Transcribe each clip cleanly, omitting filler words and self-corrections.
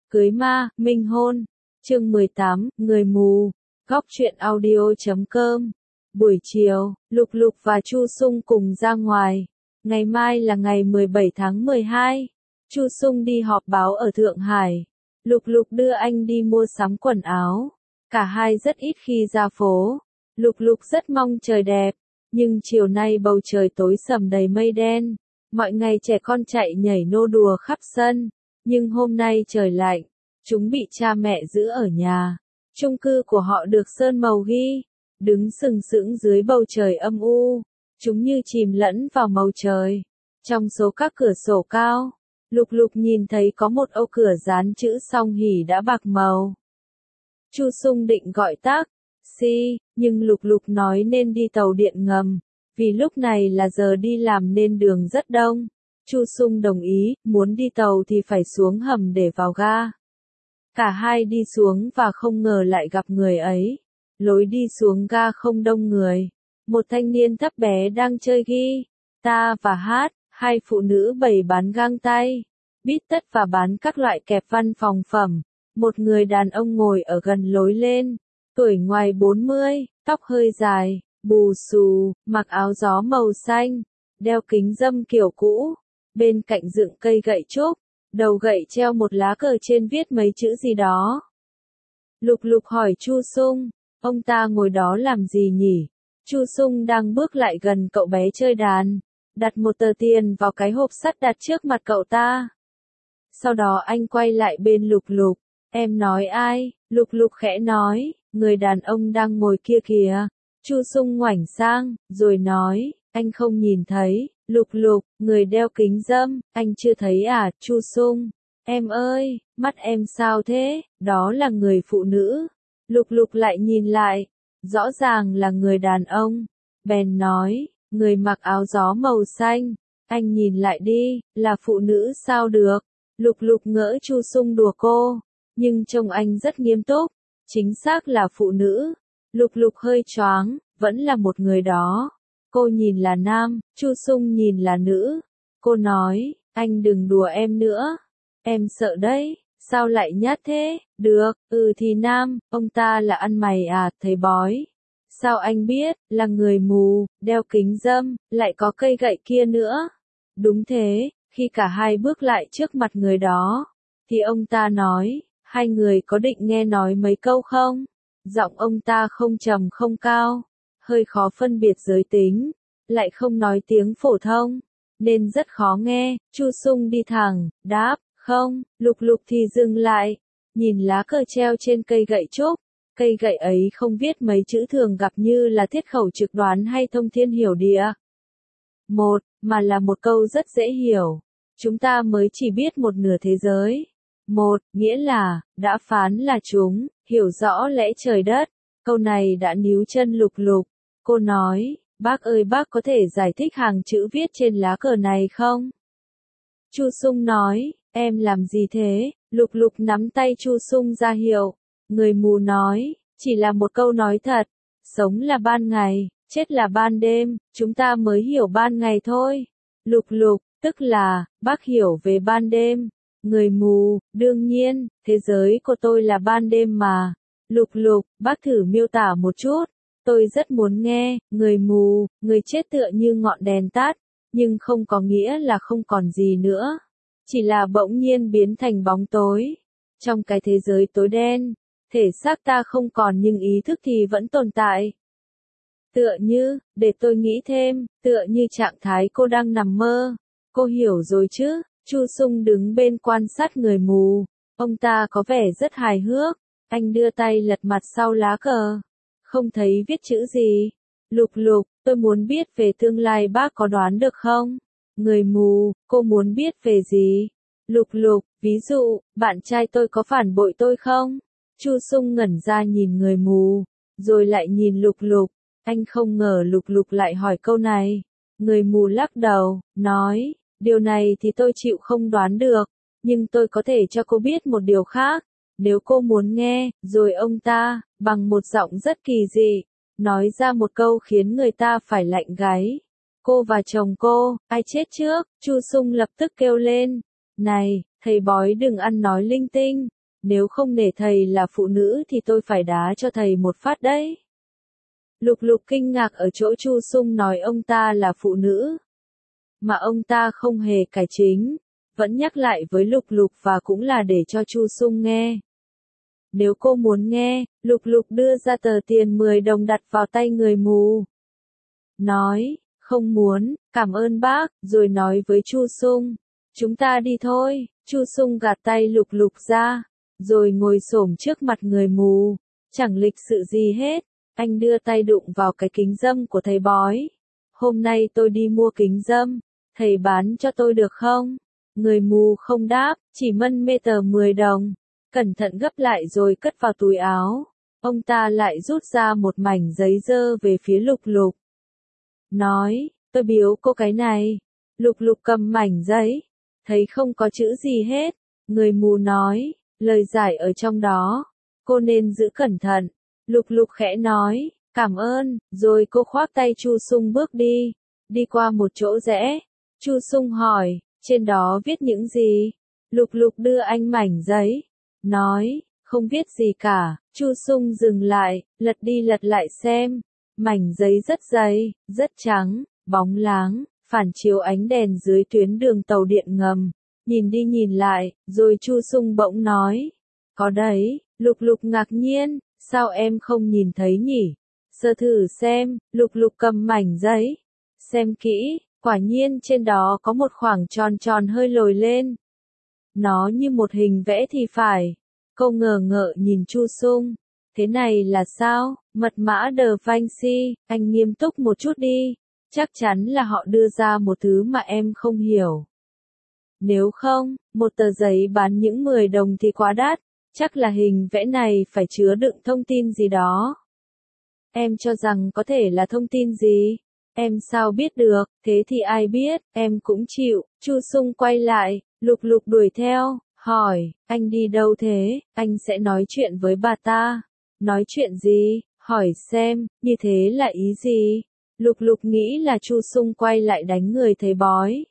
Cưới ma, minh hôn. Chương 18, người mù. Góc truyện audio.com. Buổi chiều, Lục Lục và Chu Sung cùng ra ngoài. Ngày mai là ngày 17 tháng 12. Chu Sung đi họp báo ở Thượng Hải. Lục Lục đưa anh đi mua sắm quần áo. Cả hai rất ít khi ra phố. Lục Lục rất mong trời đẹp, nhưng chiều nay bầu trời tối sầm đầy mây đen. Mọi ngày trẻ con chạy nhảy nô đùa khắp sân, nhưng hôm nay trời lạnh, chúng bị cha mẹ giữ ở nhà. Chung cư của họ được sơn màu ghi, đứng sừng sững dưới bầu trời âm u, chúng như chìm lẫn vào màu trời. Trong số các cửa sổ cao, Lục Lục nhìn thấy có một ô cửa dán chữ song hỉ đã bạc màu. Chu Sung định gọi taxi, nhưng Lục Lục nói nên đi tàu điện ngầm, vì lúc này là giờ đi làm nên đường rất đông. Chu Sung đồng ý, muốn đi tàu thì phải xuống hầm để vào ga. Cả hai đi xuống và không ngờ lại gặp người ấy. Lối đi xuống ga không đông người. Một thanh niên thấp bé đang chơi guitar và hát, hai phụ nữ bày bán găng tay, bít tất và bán các loại kẹp văn phòng phẩm. Một người đàn ông ngồi ở gần lối lên, tuổi ngoài 40, tóc hơi dài, bù xù, mặc áo gió màu xanh, đeo kính râm kiểu cũ. Bên cạnh dựng cây gậy trúc, đầu gậy treo một lá cờ trên viết mấy chữ gì đó. Lục Lục hỏi Chu Sung, ông ta ngồi đó làm gì nhỉ? Chu Sung đang bước lại gần cậu bé chơi đàn, đặt một tờ tiền vào cái hộp sắt đặt trước mặt cậu ta. Sau đó anh quay lại bên Lục Lục, em nói ai? Lục Lục khẽ nói, người đàn ông đang ngồi kia kìa. Chu Sung ngoảnh sang, rồi nói, anh không nhìn thấy. Lục Lục, người đeo kính râm, anh chưa thấy à? Chu Sung, em ơi, mắt em sao thế? Đó là người phụ nữ. Lục Lục lại nhìn lại, rõ ràng là người đàn ông. Bèn nói, người mặc áo gió màu xanh, anh nhìn lại đi, là phụ nữ sao được? Lục Lục ngỡ Chu Sung đùa cô, nhưng trông anh rất nghiêm túc, chính xác là phụ nữ. Lục Lục hơi choáng, vẫn là một người đó. Cô nhìn là nam, Chu Sung nhìn là nữ. Cô nói, anh đừng đùa em nữa. Em sợ đấy, sao lại nhát thế? Được, thì nam, ông ta là ăn mày à, thầy bói. Sao anh biết, là người mù, đeo kính râm, lại có cây gậy kia nữa. Đúng thế, khi cả hai bước lại trước mặt người đó, thì ông ta nói, hai người có định nghe nói mấy câu không? Giọng ông ta không trầm không cao, hơi khó phân biệt giới tính, lại không nói tiếng phổ thông, nên rất khó nghe. Chu Sung đi thẳng, đáp, không. Lục Lục thì dừng lại, nhìn lá cờ treo trên cây gậy trúc. Cây gậy ấy không viết mấy chữ thường gặp như là thiết khẩu trực đoán hay thông thiên hiểu địa. Mà là một câu rất dễ hiểu. Chúng ta mới chỉ biết một nửa thế giới. Nghĩa là, đã phán là chúng, hiểu rõ lẽ trời đất. Câu này đã níu chân Lục Lục. Cô nói, bác ơi bác có thể giải thích hàng chữ viết trên lá cờ này không? Chu Sung nói, em làm gì thế? Lục Lục nắm tay Chu Sung ra hiệu. Người mù nói, chỉ là một câu nói thật. Sống là ban ngày, chết là ban đêm, chúng ta mới hiểu ban ngày thôi. Lục Lục, tức là, bác hiểu về ban đêm. Người mù, đương nhiên, thế giới của tôi là ban đêm mà. Lục Lục, bác thử miêu tả một chút. Tôi rất muốn nghe. Người mù, người chết tựa như ngọn đèn tắt, nhưng không có nghĩa là không còn gì nữa. Chỉ là bỗng nhiên biến thành bóng tối. Trong cái thế giới tối đen, thể xác ta không còn nhưng ý thức thì vẫn tồn tại. Tựa như, để tôi nghĩ thêm, tựa như trạng thái cô đang nằm mơ. Cô hiểu rồi chứ? Chu Sung đứng bên quan sát người mù. Ông ta có vẻ rất hài hước. Anh đưa tay lật mặt sau lá cờ. Không thấy viết chữ gì. Lục Lục, tôi muốn biết về tương lai bác có đoán được không? Người mù, cô muốn biết về gì? Lục Lục, ví dụ, bạn trai tôi có phản bội tôi không? Chu Sung ngẩn ra nhìn người mù, rồi lại nhìn Lục Lục. Anh không ngờ Lục Lục lại hỏi câu này. Người mù lắc đầu, nói, điều này thì tôi chịu không đoán được, nhưng tôi có thể cho cô biết một điều khác, nếu cô muốn nghe. Rồi ông ta, bằng một giọng rất kỳ dị, nói ra một câu khiến người ta phải lạnh gáy. Cô và chồng cô, ai chết trước? Chu Sung lập tức kêu lên, này, thầy bói đừng ăn nói linh tinh, Nếu không nể thầy là phụ nữ thì tôi phải đá cho thầy một phát đấy. Lục Lục kinh ngạc ở chỗ Chu Sung nói ông ta là phụ nữ. Mà ông ta không hề cải chính, vẫn nhắc lại với Lục Lục và cũng là để cho Chu Sung nghe. Nếu cô muốn nghe, Lục Lục đưa ra tờ tiền 10 đồng đặt vào tay người mù. Nói, không muốn, cảm ơn bác, rồi nói với Chu Sung. Chúng ta đi thôi, Chu Sung gạt tay Lục Lục ra, rồi ngồi xổm trước mặt người mù. Chẳng lịch sự gì hết, anh đưa tay đụng vào cái kính râm của thầy bói. Hôm nay tôi đi mua kính râm, thầy bán cho tôi được không? Người mù không đáp, chỉ mân mê tờ 10 đồng. Cẩn thận gấp lại rồi cất vào túi áo. Ông ta lại rút ra một mảnh giấy dơ về phía Lục Lục. Nói, tôi biếu cô cái này. Lục Lục cầm mảnh giấy, thấy không có chữ gì hết. Người mù nói, lời giải ở trong đó, cô nên giữ cẩn thận. Lục Lục khẽ nói, cảm ơn, rồi cô khoác tay Chu Sung bước đi. Đi qua một chỗ rẽ, Chu Sung hỏi, trên đó viết những gì? Lục Lục đưa anh mảnh giấy, nói, không viết gì cả. Chu Sung dừng lại, lật đi lật lại xem. Mảnh giấy rất dày, rất trắng, bóng láng, phản chiếu ánh đèn dưới tuyến đường tàu điện ngầm. Nhìn đi nhìn lại, rồi Chu Sung bỗng nói, có đấy. Lục Lục ngạc nhiên, sao em không nhìn thấy nhỉ? Sơ thử xem. Lục Lục cầm mảnh giấy, xem kỹ, quả nhiên trên đó có một khoảng tròn tròn hơi lồi lên. Nó như một hình vẽ thì phải. Cô ngờ ngợ nhìn Chu Sung. Thế này là sao? Mật mã Da Vinci, anh nghiêm túc một chút đi. Chắc chắn là họ đưa ra một thứ mà em không hiểu. Nếu không, một tờ giấy bán những 10 đồng thì quá đắt. Chắc là hình vẽ này phải chứa đựng thông tin gì đó. Em cho rằng có thể là thông tin gì? Em sao biết được, thế thì ai biết, em cũng chịu. Chu Sung quay lại, Lục Lục đuổi theo, hỏi, anh đi đâu thế? Anh sẽ nói chuyện với bà ta. Nói chuyện gì? Hỏi xem, như thế là ý gì? Lục Lục nghĩ là Chu Sung quay lại đánh người thầy bói.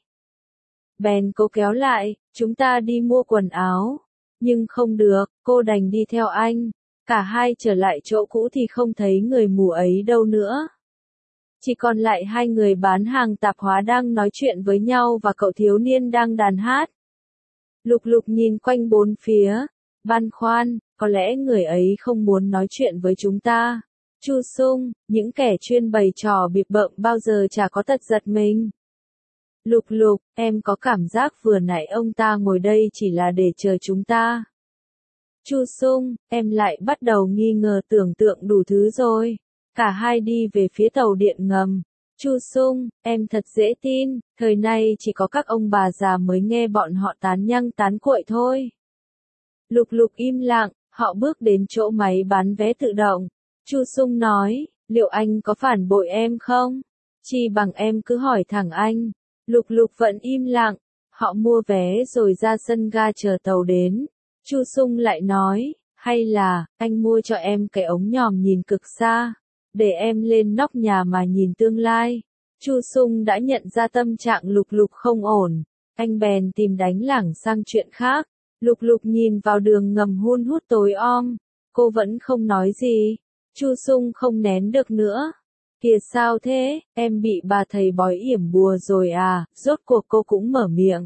Bèn cố kéo lại, chúng ta đi mua quần áo. Nhưng không được, cô đành đi theo anh. Cả hai trở lại chỗ cũ thì không thấy người mù ấy đâu nữa. Chỉ còn lại hai người bán hàng tạp hóa đang nói chuyện với nhau và cậu thiếu niên đang đàn hát. Lục Lục nhìn quanh bốn phía, băn khoăn, có lẽ người ấy không muốn nói chuyện với chúng ta. Chu Sung, những kẻ chuyên bày trò bịp bợm bao giờ chả có tật giật mình. Lục Lục, em có cảm giác vừa nãy ông ta ngồi đây chỉ là để chờ chúng ta. Chu Sung, em lại bắt đầu nghi ngờ tưởng tượng đủ thứ rồi. Cả hai đi về phía tàu điện ngầm. Chu Sung, em thật dễ tin, thời nay chỉ có các ông bà già mới nghe bọn họ tán nhăng tán cuội thôi. Lục Lục im lặng, họ bước đến chỗ máy bán vé tự động. Chu Sung nói, liệu anh có phản bội em không? Chỉ bằng em cứ hỏi thẳng anh. Lục Lục vẫn im lặng, họ mua vé rồi ra sân ga chờ tàu đến. Chu Sung lại nói, hay là, anh mua cho em cái ống nhòm nhìn cực xa, để em lên nóc nhà mà nhìn tương lai. Chu Sung đã nhận ra tâm trạng Lục Lục không ổn, anh bèn tìm đánh lảng sang chuyện khác. Lục Lục nhìn vào đường ngầm hun hút tối om, cô vẫn không nói gì. Chu Sung không nén được nữa. Kìa sao thế, em bị bà thầy bói yểm bùa rồi à? Rốt cuộc cô cũng mở miệng.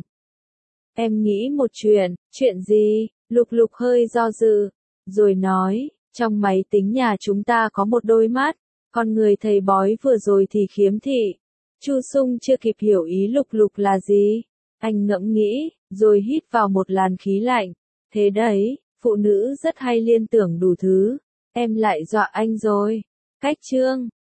Em nghĩ một chuyện gì? Lục Lục hơi do dự, rồi nói, trong máy tính nhà chúng ta có một đôi mắt, con người thầy bói vừa rồi thì khiếm thị. Chu Sung chưa kịp hiểu ý Lục Lục là gì. Anh ngẫm nghĩ, rồi hít vào một làn khí lạnh. Thế đấy, phụ nữ rất hay liên tưởng đủ thứ. Em lại dọa anh rồi. Cách chương